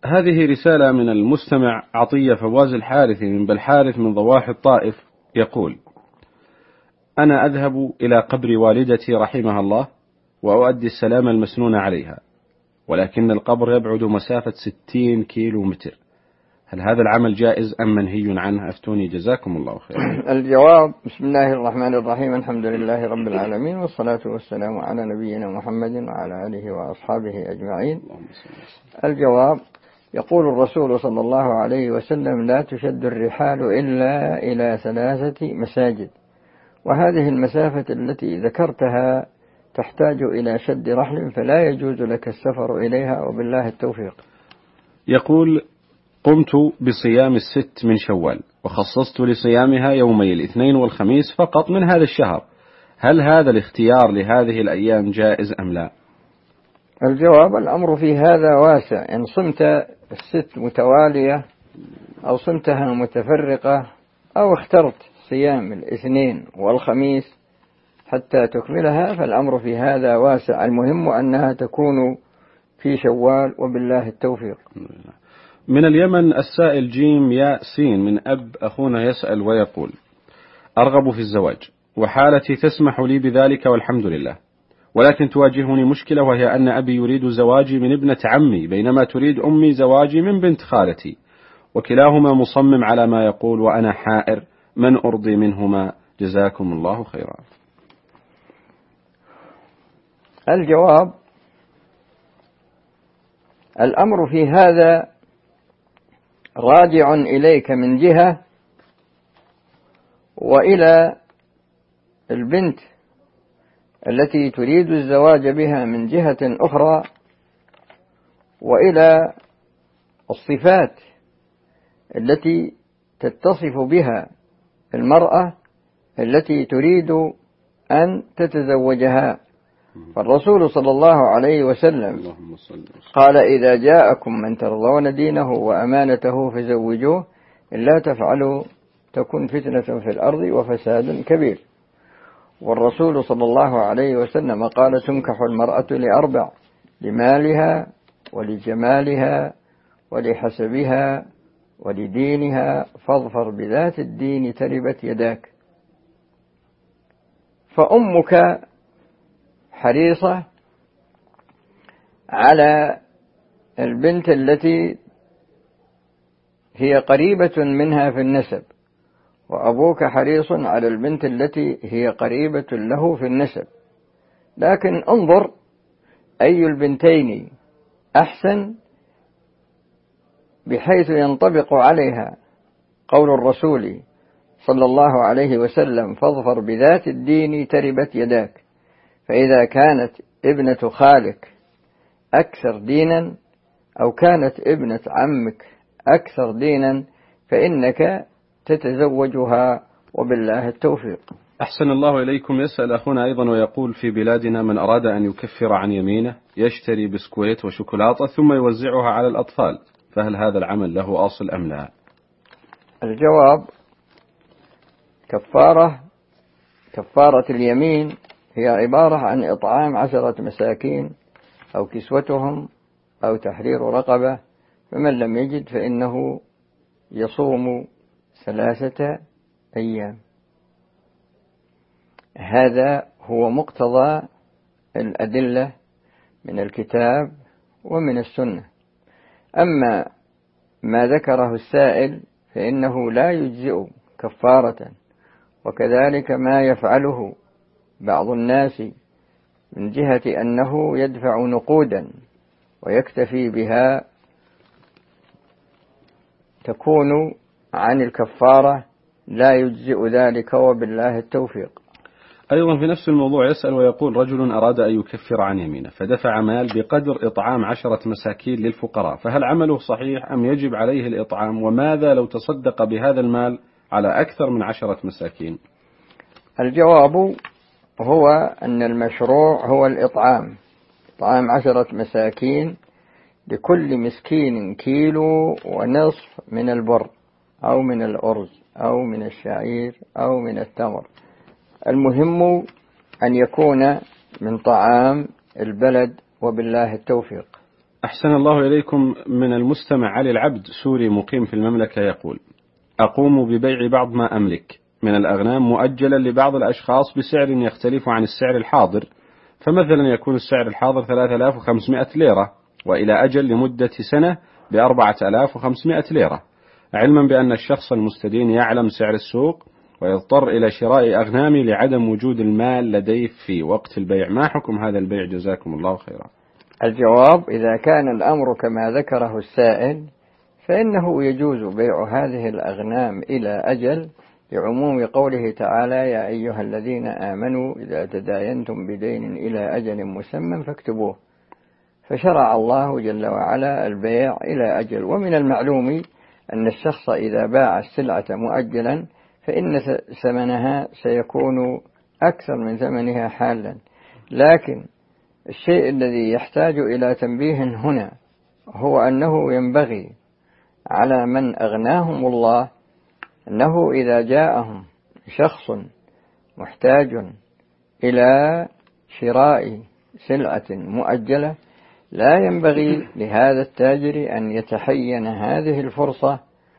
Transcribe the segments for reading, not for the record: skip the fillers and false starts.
هذه رسالة من المستمع عطية فواز الحارثي من بالحارث من ضواحي الطائف، يقول: أنا أذهب إلى قبر والدتي رحمها الله وأؤدي السلام المسنون عليها، ولكن القبر يبعد مسافة 60 كيلو متر، هل هذا العمل جائز أم منهي عنه؟ أفتوني جزاكم الله خيرا. الجواب: بسم الله الرحمن الرحيم، الحمد لله رب العالمين، والصلاة والسلام على نبينا محمد وعلى آله وأصحابه أجمعين. الجواب: يقول الرسول صلى الله عليه وسلم: لا تشد الرحال إلا إلى 3 مساجد، وهذه المسافة التي ذكرتها تحتاج إلى شد رحل، فلا يجوز لك السفر إليها، وبالله التوفيق. يقول: قمت بصيام 6 من شوال، وخصصت لصيامها يومي الاثنين والخميس فقط من هذا الشهر، هل هذا الاختيار لهذه الأيام جائز أم لا؟ الجواب: الأمر في هذا واسع، إن صمت 6 متوالية أو صمتها متفرقة أو اخترت صيام الاثنين والخميس حتى تكملها، فالأمر في هذا واسع، المهم أنها تكون في شوال، وبالله التوفيق. من اليمن السائل جيم ياء سين من أب أخونا يسأل ويقول: أرغب في الزواج وحالتي تسمح لي بذلك والحمد لله، ولكن تواجهني مشكلة، وهي أن أبي يريد زواجي من ابنة عمي، بينما تريد أمي زواجي من بنت خالتي، وكلاهما مصمم على ما يقول، وأنا حائر من أرضي منهما، جزاكم الله خيرا. الجواب: الأمر في هذا راجع إليك من جهة، وإلى البنت التي تريد الزواج بها من جهة أخرى، وإلى الصفات التي تتصف بها المرأة التي تريد أن تتزوجها. فالرسول صلى الله عليه وسلم قال: إذا جاءكم من ترضون دينه وأمانته فزوجوه، إلا تفعلوا تكن فتنة في الأرض وفساد كبير. والرسول صلى الله عليه وسلم قال: تنكح المرأة ل4: لمالها ولجمالها ولحسبها ولدينها، فاظفر بذات الدين تربت يداك. فأمك حريصة على البنت التي هي قريبة منها في النسب، وأبوك حريص على البنت التي هي قريبة له في النسب، لكن انظر أي البنتين أحسن، بحيث ينطبق عليها قول الرسول صلى الله عليه وسلم: فاظفر بذات الدين تربت يداك. فإذا كانت ابنة خالك أكثر دينا، أو كانت ابنة عمك أكثر دينا، فإنك تتزوجها، وبالله التوفيق. أحسن الله إليكم. يسأل أخونا أيضا ويقول: في بلادنا من أراد أن يكفر عن يمينه يشتري بسكويت وشوكولاتة ثم يوزعها على الأطفال، فهل هذا العمل له أصل أم لا؟ الجواب: كفارة اليمين هي عبارة عن إطعام 10 مساكين أو كسوتهم أو تحرير رقبة، فمن لم يجد فإنه يصوم 3 أيام. هذا هو مقتضى الأدلة من الكتاب ومن السنة. أما ما ذكره السائل فإنه لا يجزئ كفارة، وكذلك ما يفعله بعض الناس من جهة أنه يدفع نقودا ويكتفي بها، تكون عن الكفارة، لا يجزئ ذلك، وبالله التوفيق. أيضا في نفس الموضوع يسأل ويقول: رجل أراد أن يكفر عن يمينه فدفع مال بقدر إطعام 10 مساكين للفقراء، فهل عمله صحيح أم يجب عليه الإطعام؟ وماذا لو تصدق بهذا المال على أكثر من 10 مساكين؟ الجواب هو أن المشروع هو الإطعام، إطعام 10 مساكين، لكل مسكين 1.5 كيلو من البر أو من الأرز أو من الشعير أو من التمر، المهم أن يكون من طعام البلد، وبالله التوفيق. أحسن الله إليكم. من المستمع علي العبد سوري مقيم في المملكة يقول: أقوم ببيع بعض ما أملك من الأغنام مؤجلا لبعض الأشخاص بسعر يختلف عن السعر الحاضر، فمثلا يكون السعر الحاضر 3500 ليرة وإلى أجل لمدة سنة ب4500 ليرة، علما بأن الشخص المستدين يعلم سعر السوق ويضطر إلى شراء أغنامي لعدم وجود المال لديه في وقت البيع. ما حكم هذا البيع جزاكم الله خيرا؟ الجواب: إذا كان الأمر كما ذكره السائل فإنه يجوز بيع هذه الأغنام إلى أجل، لعموم قوله تعالى: يا أيها الذين آمنوا إذا تداينتم بدين إلى أجل مسمى فاكتبوه. فشرع الله جل وعلا البيع إلى أجل. ومن المعلوم أن الشخص إذا باع السلعة مؤجلا فإن ثمنها سيكون أكثر من ثمنها حالا، لكن الشيء الذي يحتاج إلى تنبيه هنا هو أنه ينبغي على من أغناهم الله أنه إذا جاءهم شخص محتاج إلى شراء سلعة مؤجلة لا ينبغي لهذا التاجر أن يتحين هذه الفرصة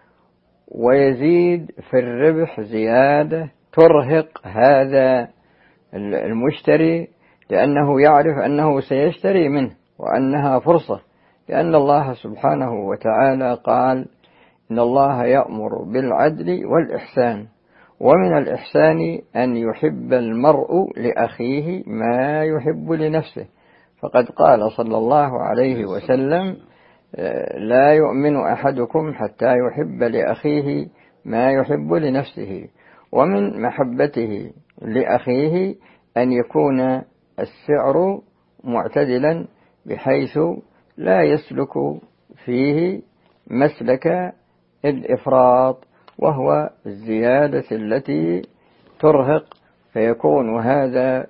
ويزيد في الربح زيادة ترهق هذا المشتري، لأنه يعرف أنه سيشتري منه وأنها فرصة، لأن الله سبحانه وتعالى قال: إن الله يأمر بالعدل والإحسان، ومن الإحسان أن يحب المرء لأخيه ما يحب لنفسه. فقد قال صلى الله عليه وسلم: لا يؤمن أحدكم حتى يحب لأخيه ما يحب لنفسه. ومن محبته لأخيه أن يكون السعر معتدلا بحيث لا يسلك فيه مسلك الإفراط وهو الزيادة التي ترهق، فيكون هذا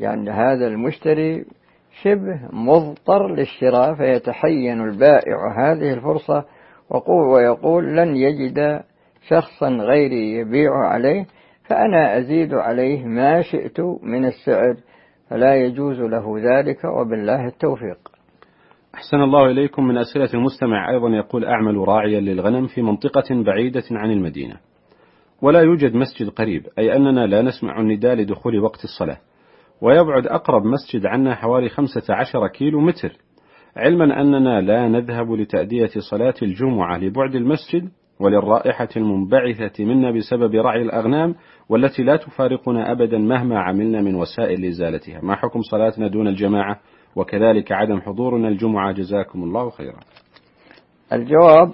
المشتري شبه مضطر للشراء، فيتحين البائع هذه الفرصة ويقول: لن يجد شخصا غيري يبيع عليه، فأنا أزيد عليه ما شئت من السعر، فلا يجوز له ذلك، وبالله التوفيق. أحسن الله إليكم. من أسئلة المستمع أيضا يقول: أعمل راعيا للغنم في منطقة بعيدة عن المدينة ولا يوجد مسجد قريب، أي أننا لا نسمع النداء لدخول وقت الصلاة، ويبعد أقرب مسجد عنا حوالي 15 كيلو متر، علما أننا لا نذهب لتأدية صلاة الجمعة لبعد المسجد وللرائحة المنبعثة منا بسبب رعي الأغنام والتي لا تفارقنا أبدا مهما عملنا من وسائل لإزالتها. ما حكم صلاتنا دون الجماعة وكذلك عدم حضورنا الجمعة جزاكم الله خيرا؟ الجواب: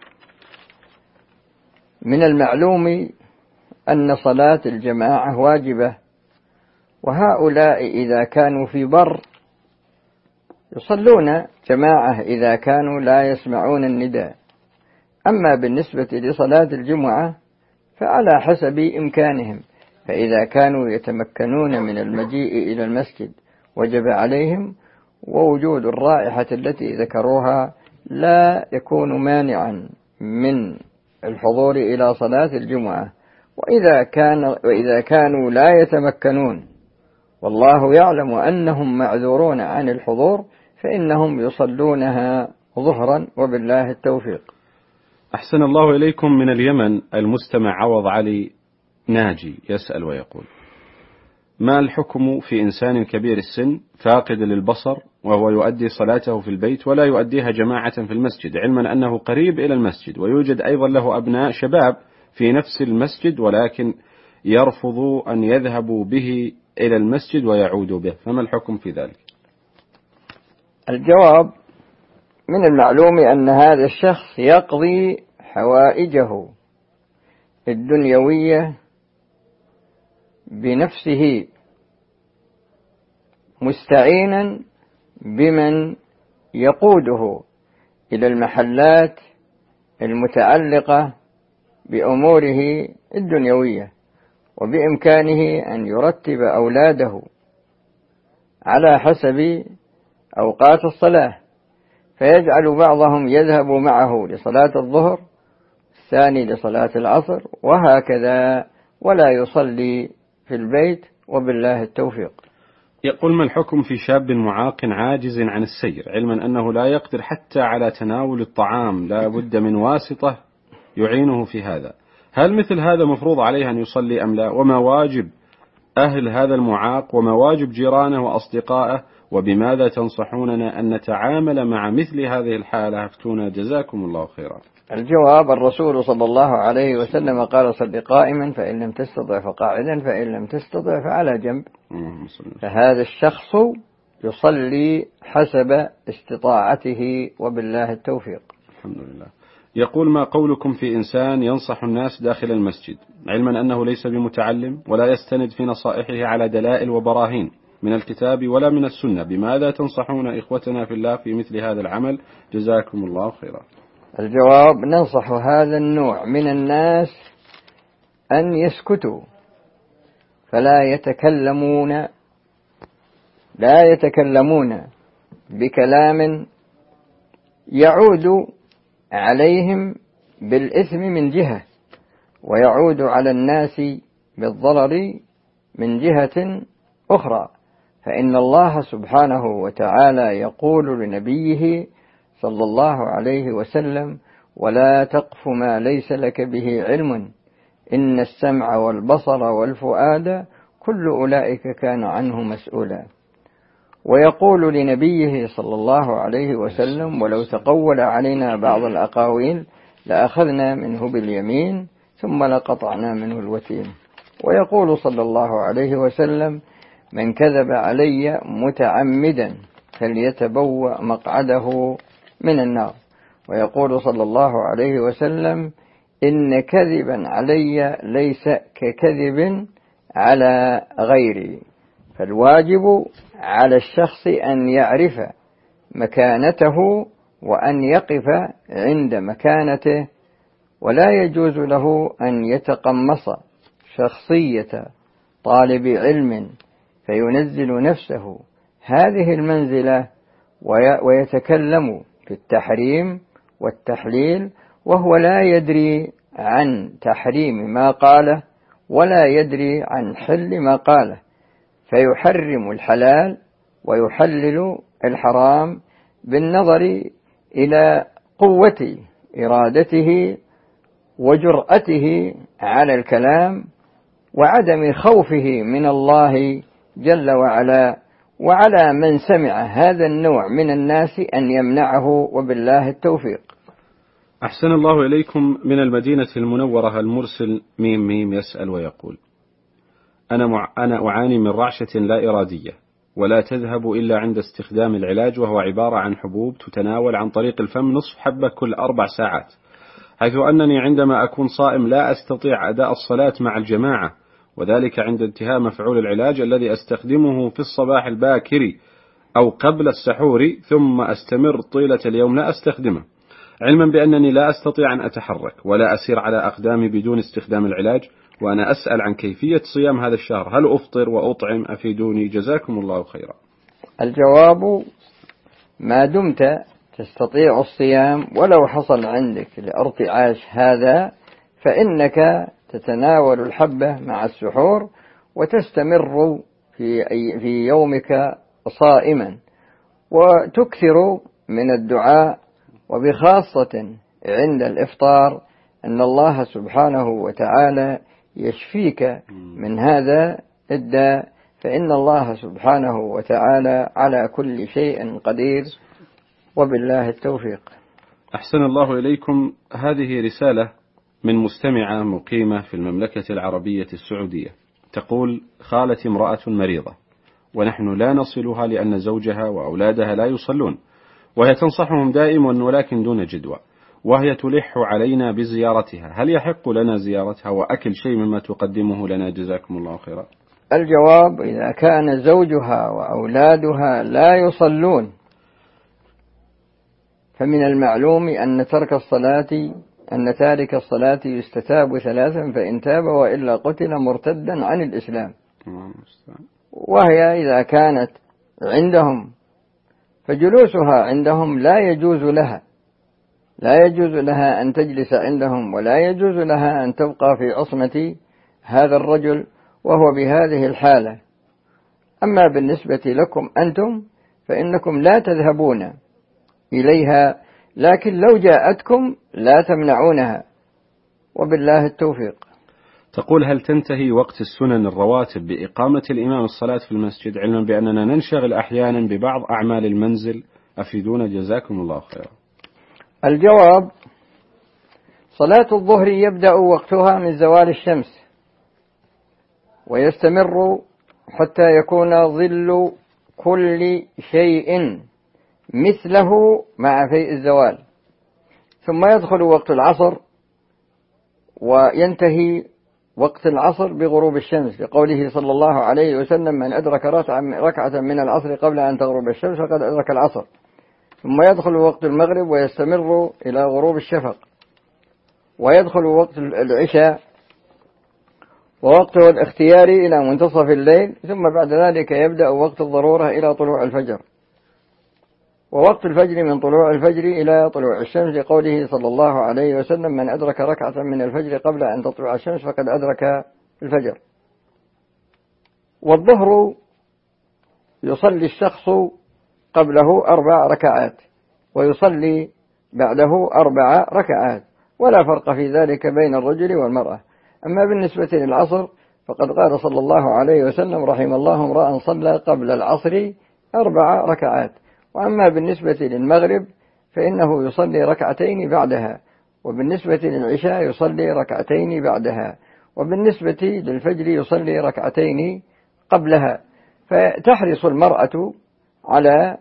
من المعلوم أن صلاة الجماعة واجبة، وهؤلاء إذا كانوا في بر يصلون جماعة إذا كانوا لا يسمعون النداء. أما بالنسبة لصلاة الجمعة فعلى حسب إمكانهم، فإذا كانوا يتمكنون من المجيء إلى المسجد وجب عليهم، ووجود الرائحة التي ذكروها لا يكون مانعا من الحضور إلى صلاة الجمعة. وإذا كانوا لا يتمكنون والله يعلم أنهم معذورون عن الحضور فإنهم يصلونها ظهرا، وبالله التوفيق. أحسن الله إليكم. من اليمن المستمع عوض علي ناجي يسأل ويقول: ما الحكم في إنسان كبير السن فاقد للبصر وهو يؤدي صلاته في البيت ولا يؤديها جماعة في المسجد، علما أنه قريب إلى المسجد ويوجد أيضا له أبناء شباب في نفس المسجد ولكن يرفضوا أن يذهبوا به إلى المسجد ويعودوا به، فما الحكم في ذلك؟ الجواب: من المعلوم أن هذا الشخص يقضي حوائجه الدنيوية بنفسه مستعينا بمن يقوده إلى المحلات المتعلقة بأموره الدنيوية، وبإمكانه أن يرتب أولاده على حسب أوقات الصلاة، فيجعل بعضهم يذهب معه لصلاة الظهر، الثاني لصلاة العصر، وهكذا، ولا يصلي في البيت، وبالله التوفيق. يقول: ما الحكم في شاب معاق عاجز عن السير، علما أنه لا يقدر حتى على تناول الطعام، لا بد من واسطة يعينه في هذا؟ هل مثل هذا مفروض عليه أن يصلي أم لا؟ وما واجب أهل هذا المعاق، وما واجب جيرانه وأصدقائه، وبماذا تنصحوننا أن نتعامل مع مثل هذه الحالة؟ افتونا جزاكم الله خيرا. الجواب: الرسول صلى الله عليه وسلم قال: صل قائما، فإن لم تستطع فقاعدا، فإن لم تستطع فعلى جنب. فهذا الشخص يصلي حسب استطاعته، وبالله التوفيق. الحمد لله. يقول: ما قولكم في إنسان ينصح الناس داخل المسجد، علما أنه ليس بمتعلم ولا يستند في نصائحه على دلائل وبراهين من الكتاب ولا من السنة؟ بماذا تنصحون إخوتنا في الله في مثل هذا العمل؟ جزاكم الله خيرا. الجواب: ننصح هذا النوع من الناس أن يسكتوا، فلا يتكلمون بكلام يعود عليهم بالإثم من جهة، ويعود على الناس بالضرر من جهة أخرى. فإن الله سبحانه وتعالى يقول لنبيه صلى الله عليه وسلم: ولا تقف ما ليس لك به علم، إن السمع والبصر والفؤاد كل أولئك كان عنه مسؤولا. ويقول لنبيه صلى الله عليه وسلم: ولو تقول علينا بعض الأقاويل لأخذنا منه باليمين ثم لقطعنا منه الوتين. ويقول صلى الله عليه وسلم: من كذب علي متعمدا فليتبوأ مقعده من النار. ويقول صلى الله عليه وسلم: إن كذبا علي ليس ككذب على غيري. فالواجب على الشخص أن يعرف مكانته وأن يقف عند مكانته، ولا يجوز له أن يتقمص شخصية طالب علم فينزل نفسه هذه المنزلة ويتكلم في التحريم والتحليل وهو لا يدري عن تحريم ما قاله ولا يدري عن حل ما قاله، فيحرم الحلال ويحلل الحرام بالنظر إلى قوة إرادته وجرأته على الكلام وعدم خوفه من الله جل وعلا، وعلى من سمع هذا النوع من الناس أن يمنعه، وبالله التوفيق. أحسن الله إليكم. من المدينة المنورة المرسل ميم يسأل ويقول: أنا أعاني من رعشة لا إرادية ولا تذهب إلا عند استخدام العلاج، وهو عبارة عن حبوب تتناول عن طريق الفم نصف حبة كل 4 ساعات، حيث أنني عندما أكون صائم لا أستطيع أداء الصلاة مع الجماعة، وذلك عند انتهاء مفعول العلاج الذي أستخدمه في الصباح الباكر أو قبل السحور، ثم أستمر طيلة اليوم لا أستخدمه، علما بأنني لا أستطيع أن أتحرك ولا أسير على أقدامي بدون استخدام العلاج، وأنا أسأل عن كيفية صيام هذا الشهر، هل أفطر وأطعم؟ أفيدوني جزاكم الله خيرا. الجواب: ما دمت تستطيع الصيام ولو حصل عندك الارتعاش هذا، فإنك تتناول الحبة مع السحور وتستمر في يومك صائما، وتكثر من الدعاء، وبخاصة عند الإفطار أن الله سبحانه وتعالى يشفيك من هذا الداء، فإن الله سبحانه وتعالى على كل شيء قدير، وبالله التوفيق. أحسن الله إليكم. هذه رسالة من مستمعة مقيمة في المملكة العربية السعودية، تقول: خالتي امرأة مريضة ونحن لا نصلها لأن زوجها وأولادها لا يصلون، وهي تنصحهم دائما ولكن دون جدوى، وهي تلح علينا بزيارتها، هل يحق لنا زيارتها وأكل شيء مما تقدمه لنا؟ جزاكم الله خيرا. الجواب: إذا كان زوجها وأولادها لا يصلون فمن المعلوم أن تارك الصلاة يستتاب 3، فإن تاب وإلا قتل مرتدا عن الإسلام. وهي إذا كانت عندهم فجلوسها عندهم لا يجوز لها أن تجلس عندهم، ولا يجوز لها أن تبقى في عصمة هذا الرجل وهو بهذه الحالة. أما بالنسبة لكم أنتم فإنكم لا تذهبون إليها، لكن لو جاءتكم لا تمنعونها، وبالله التوفيق. تقول: هل تنتهي وقت السنن الرواتب بإقامة الإمام الصلاة في المسجد، علما بأننا ننشغل أحيانا ببعض أعمال المنزل؟ أفيدونا جزاكم الله خيرا. الجواب: صلاة الظهر يبدأ وقتها من زوال الشمس ويستمر حتى يكون ظل كل شيء مثله مع فيء الزوال، ثم يدخل وقت العصر وينتهي وقت العصر بغروب الشمس، لقوله صلى الله عليه وسلم: من أدرك ركعة من العصر قبل أن تغرب الشمس فقد أدرك العصر. ثم يدخل وقت المغرب ويستمر إلى غروب الشفق، ويدخل وقت العشاء ووقته الاختياري إلى منتصف الليل، ثم بعد ذلك يبدأ وقت الضرورة إلى طلوع الفجر، ووقت الفجر من طلوع الفجر إلى طلوع الشمس، لقوله صلى الله عليه وسلم: من أدرك ركعة من الفجر قبل أن تطلع الشمس فقد أدرك الفجر. والظهر يصلي الشخص قبله 4 ركعات ويصلي بعده 4 ركعات، ولا فرق في ذلك بين الرجل والمرأة. أما بالنسبة للعصر فقد قال صلى الله عليه وسلم: رحم الله امرأ صلى قبل العصر 4 ركعات. وأما بالنسبة للمغرب فإنه يصلي ركعتين بعدها، وبالنسبة للعشاء يصلي ركعتين بعدها، وبالنسبة للفجر يصلي ركعتين قبلها. فتحرص المرأة على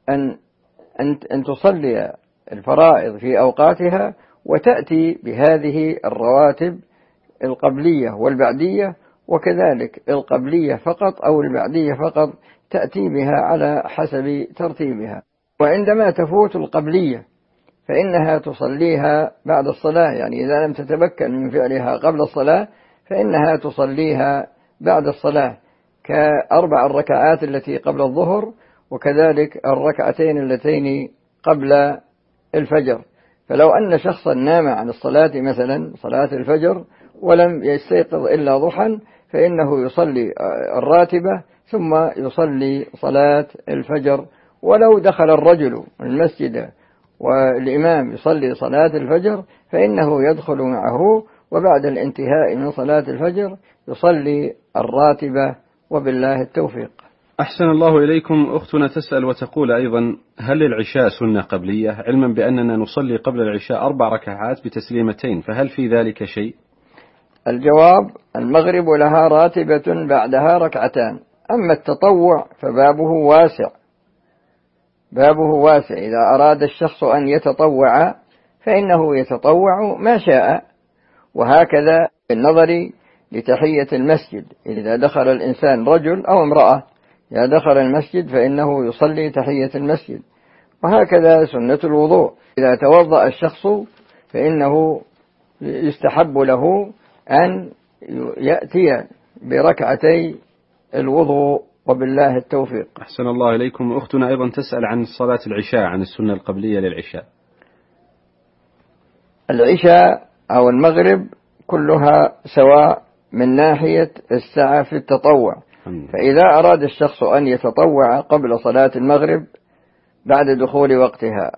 أن تصلي الفرائض في أوقاتها، وتأتي بهذه الرواتب القبلية والبعدية، وكذلك القبلية فقط أو البعدية فقط تأتي بها على حسب ترتيبها. وعندما تفوت القبلية فإنها تصليها بعد الصلاة، يعني إذا لم تتمكن من فعلها قبل الصلاة فإنها تصليها بعد الصلاة، ك4 الركعات التي قبل الظهر، وكذلك الركعتين اللتين قبل الفجر. فلو أن شخصا نام عن الصلاة مثلا صلاة الفجر ولم يستيقظ إلا ضحى فإنه يصلي الراتبة ثم يصلي صلاة الفجر. ولو دخل الرجل المسجد والإمام يصلي صلاة الفجر فإنه يدخل معه، وبعد الانتهاء من صلاة الفجر يصلي الراتبة، وبالله التوفيق. أحسن الله إليكم. أختنا تسأل وتقول أيضا: هل العشاء سنة قبلية، علما بأننا نصلي قبل العشاء 4 ركعات بتسليمتين، فهل في ذلك شيء؟ الجواب: المغرب لها راتبة بعدها 2 ركعتان. أما التطوع فبابه واسع، بابه واسع. إذا أراد الشخص أن يتطوع فإنه يتطوع ما شاء. وهكذا بالنظر لتحية المسجد، إذا دخل الإنسان رجل أو امرأة إذا دخل المسجد فإنه يصلي تحية المسجد. وهكذا سنة الوضوء، إذا توضأ الشخص فإنه يستحب له أن يأتي بركعتي الوضوء، وبالله التوفيق. أحسن الله إليكم. أختنا أيضا تسأل عن صلاة العشاء، عن السنة القبلية للعشاء. العشاء أو المغرب كلها سواء من ناحية السعة في التطوع. فإذا أراد الشخص أن يتطوع قبل صلاة المغرب بعد دخول وقتها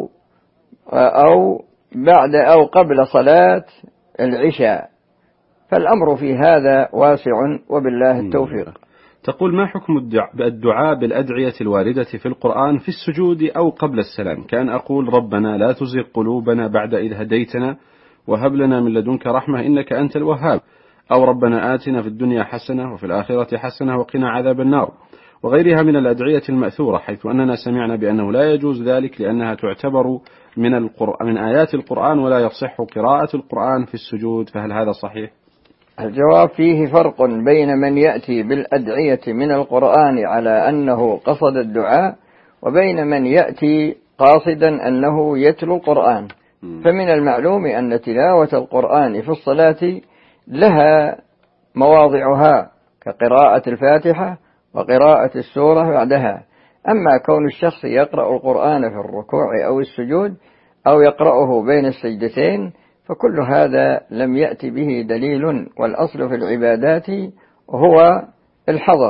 أو قبل صلاة العشاء فالأمر في هذا واسع، وبالله التوفيق. تقول: ما حكم الدعاء بالأدعية الواردة في القرآن في السجود أو قبل السلام، كأن أقول: ربنا لا تزغ قلوبنا بعد إذ هديتنا وهب لنا من لدنك رحمة إنك أنت الوهاب، أو ربنا آتنا في الدنيا حسنة وفي الآخرة حسنة وقنا عذاب النار، وغيرها من الأدعية المأثورة، حيث أننا سمعنا بأنه لا يجوز ذلك لأنها تعتبر من آيات القرآن ولا يصح قراءة القرآن في السجود، فهل هذا صحيح؟ الجواب: فيه فرق بين من يأتي بالأدعية من القرآن على أنه قصد الدعاء، وبين من يأتي قاصدا أنه يتلو القرآن. فمن المعلوم أن تلاوة القرآن في الصلاة لها مواضعها كقراءة الفاتحة وقراءة السورة بعدها. أما كون الشخص يقرأ القرآن في الركوع أو السجود أو يقرأه بين السجدتين فكل هذا لم يأتي به دليل، والأصل في العبادات هو الحظر.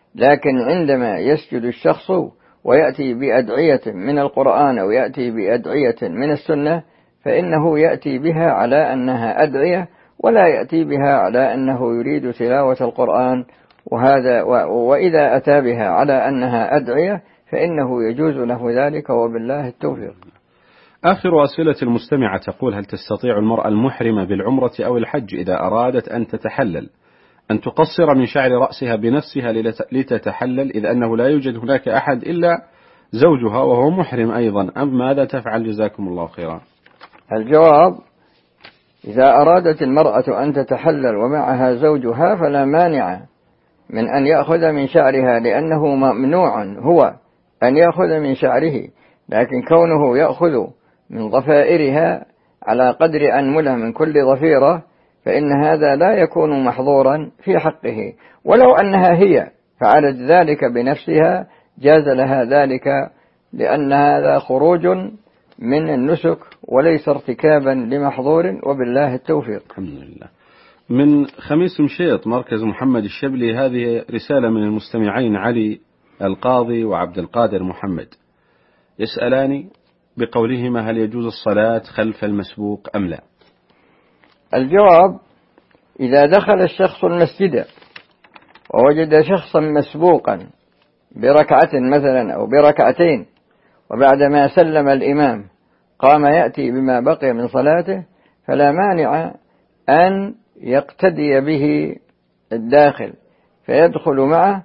لكن عندما يسجد الشخص ويأتي بأدعية من القرآن أو يأتي بأدعية من السنة فإنه يأتي بها على أنها أدعية ولا يأتي بها على أنه يريد تلاوة القرآن، وإذا أتى بها على أنها أدعية فإنه يجوز له ذلك وبالله التوفيق. آخر أسئلة المستمعة تقول: هل تستطيع المرأة المحرمة بالعمرة أو الحج إذا أرادت أن تتحلل أن تقصر من شعر رأسها بنفسها لتتحلل، إذ أنه لا يوجد هناك أحد إلا زوجها وهو محرم أيضا، أم ماذا تفعل جزاكم الله خيرا؟ الجواب: إذا أرادت المرأة أن تتحلل ومعها زوجها فلا مانع من أن يأخذ من شعرها، لأنه ممنوع هو أن يأخذ من شعره، لكن كونه يأخذ من ضفائرها على قدر أنملة من كل ضفيرة فإن هذا لا يكون محظورا في حقه، ولو أنها هي فعلت ذلك بنفسها جاز لها ذلك، لأن هذا خروج من النسك وليس ارتكابا لمحظور وبالله التوفيق. الحمد لله. من خميس مشيط مركز محمد الشبلي، هذه رسالة من المستمعين علي القاضي وعبد القادر محمد، يسألان بقولهما: هل يجوز الصلاة خلف المسبوق أم لا؟ الجواب: إذا دخل الشخص المسجد ووجد شخصا مسبوقا بركعة مثلا أو بركعتين، وبعدما سلم الإمام قام يأتي بما بقي من صلاته، فلا مانع أن يقتدي به الداخل فيدخل معه،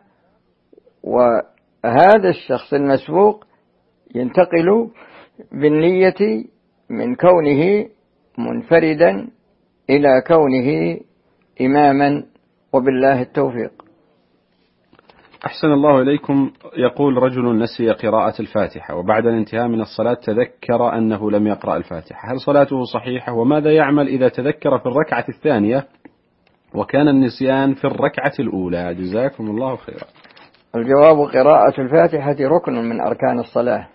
وهذا الشخص المسبوق ينتقل بالنية من كونه منفردا إلى كونه إماما وبالله التوفيق. أحسن الله إليكم. يقول: رجل نسي قراءة الفاتحة وبعد الانتهاء من الصلاة تذكر أنه لم يقرأ الفاتحة، هل صلاته صحيحة؟ وماذا يعمل إذا تذكر في الركعة الثانية وكان النسيان في الركعة الأولى؟ جزاكم الله خيرا. الجواب: قراءة الفاتحة ركن من أركان الصلاة،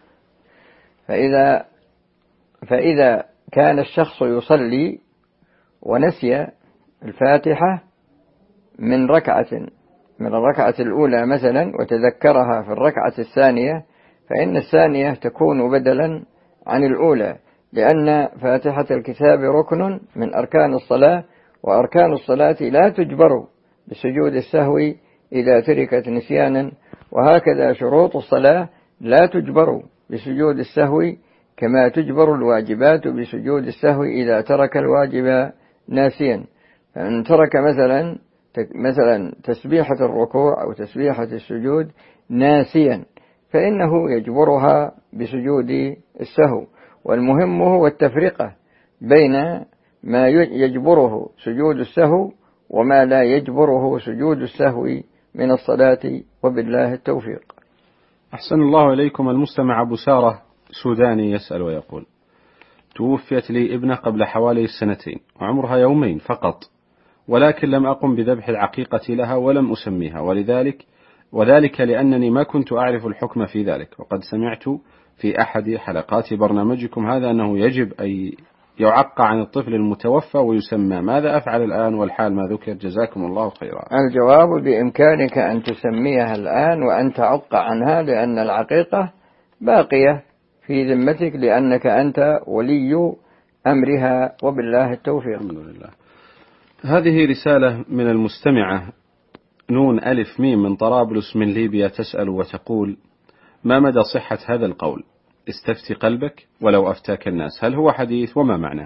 فإذا كان الشخص يصلي ونسي الفاتحة من الركعة الأولى مثلا وتذكرها في الركعة الثانية، فإن الثانية تكون بدلا عن الأولى، لأن فاتحة الكتاب ركن من أركان الصلاة، وأركان الصلاة لا تجبر بسجود السهو إذا تركت نسيانا، وهكذا شروط الصلاة لا تجبر بسجود السهو كما تجبر الواجبات بسجود السهو إذا ترك الواجب ناسيا. فإن ترك مثلا تسبيحة الركوع أو تسبيحة السجود ناسيا فإنه يجبرها بسجود السهو، والمهم هو التفرقة بين ما يجبره سجود السهو وما لا يجبره سجود السهو من الصلاة وبالله التوفيق. أحسن الله إليكم. المستمع أبو سارة سوداني يسأل ويقول: توفيت لي ابنة قبل حوالي 2 سنين وعمرها 2 يوم فقط، ولكن لم أقم بذبح العقيقة لها ولم أسميها، وذلك لأنني ما كنت أعرف الحكم في ذلك، وقد سمعت في أحد حلقات برنامجكم هذا أنه يجب أن يعقى عن الطفل المتوفى ويسمى، ماذا أفعل الآن والحال ما ذكر؟ جزاكم الله خيرا. الجواب: بإمكانك أن تسميها الآن وأن تعق عنها، لأن العقيقة باقية في ذمتك لأنك أنت ولي أمرها وبالله التوفيق. الحمد لله. هذه رسالة من المستمعة نون ألف ميم من طرابلس من ليبيا، تسأل وتقول: ما مدى صحة هذا القول استفتي قلبك ولو أفتاك الناس؟ هل هو حديث وما معناه؟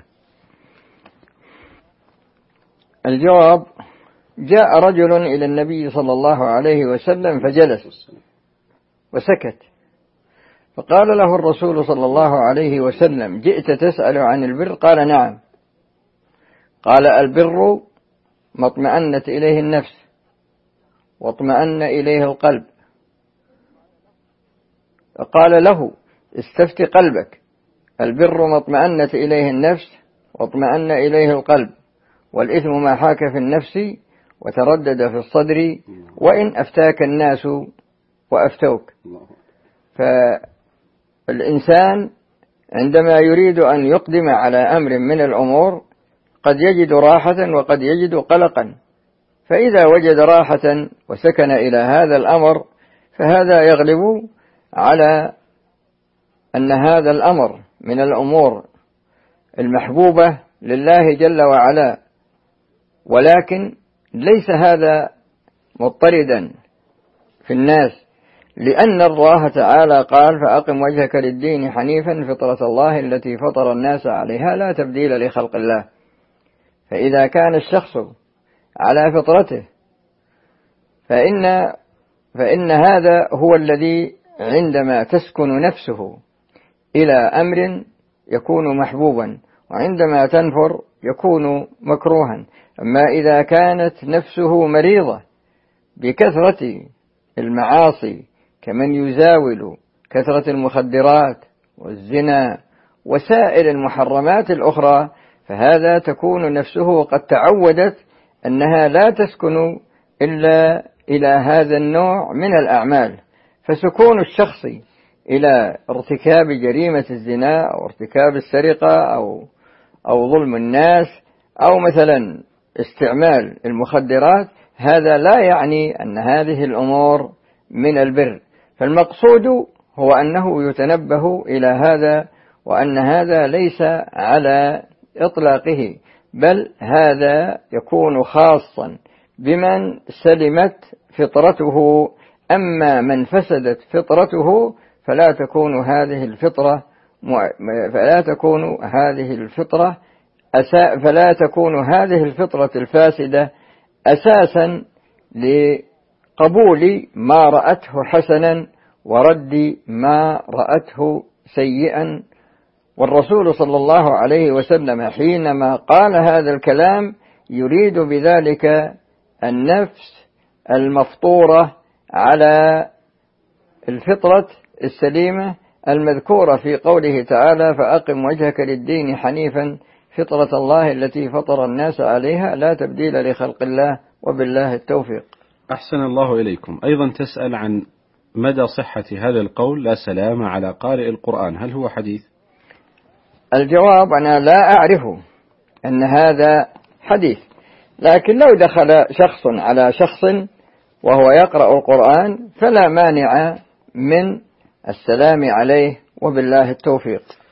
الجواب: جاء رجل إلى النبي صلى الله عليه وسلم فجلس وسكت، فقال له الرسول صلى الله عليه وسلم: جئت تسأل عن البر؟ قال: نعم. قال: البر ما اطمأنت إليه النفس واطمأن إليه القلب. فقال له: استفت قلبك، البر ما اطمأنت إليه النفس واطمأن إليه القلب، والإثم ما حاك في النفس وتردد في الصدر، وإن أفتاك الناس وأفتوك. فالإنسان عندما يريد أن يقدم على أمر من الأمور قد يجد راحة وقد يجد قلقا، فإذا وجد راحة وسكن إلى هذا الأمر فهذا يغلب على أن هذا الأمر من الأمور المحبوبة لله جل وعلا، ولكن ليس هذا مضطردا في الناس، لأن الله تعالى قال: فأقم وجهك للدين حنيفا فطرة الله التي فطر الناس عليها لا تبديل لخلق الله. فإذا كان الشخص على فطرته فإن هذا هو الذي عندما تسكن نفسه إلى أمر يكون محبوبا، وعندما تنفر يكون مكروها. أما إذا كانت نفسه مريضة بكثرة المعاصي كمن يزاول كثرة المخدرات والزنا وسائر المحرمات الأخرى، فهذا تكون نفسه قد تعودت أنها لا تسكن إلا إلى هذا النوع من الأعمال. فسكون الشخص إلى ارتكاب جريمة الزنا أو ارتكاب السرقة أو ظلم الناس أو مثلا استعمال المخدرات، هذا لا يعني أن هذه الأمور من البر. فالمقصود هو أنه يتنبه إلى هذا، وأن هذا ليس على إطلاقه، بل هذا يكون خاصا بمن سلمت فطرته. أما من فسدت فطرته فلا تكون هذه الفطرة الفاسدة أساسا لقبول ما رأته حسنا ورد ما رأته سيئا. والرسول صلى الله عليه وسلم حينما قال هذا الكلام يريد بذلك النفس المفطورة على الفطرة السليمة المذكورة في قوله تعالى: فأقم وجهك للدين حنيفا فطرة الله التي فطر الناس عليها لا تبديل لخلق الله وبالله التوفيق. أحسن الله إليكم. أيضا تسأل عن مدى صحة هذا القول: لا سلام على قارئ القرآن، هل هو حديث؟ الجواب: أنا لا أعرف أن هذا حديث، لكن لو دخل شخص على شخص وهو يقرأ القرآن فلا مانع من السلام عليه وبالله التوفيق.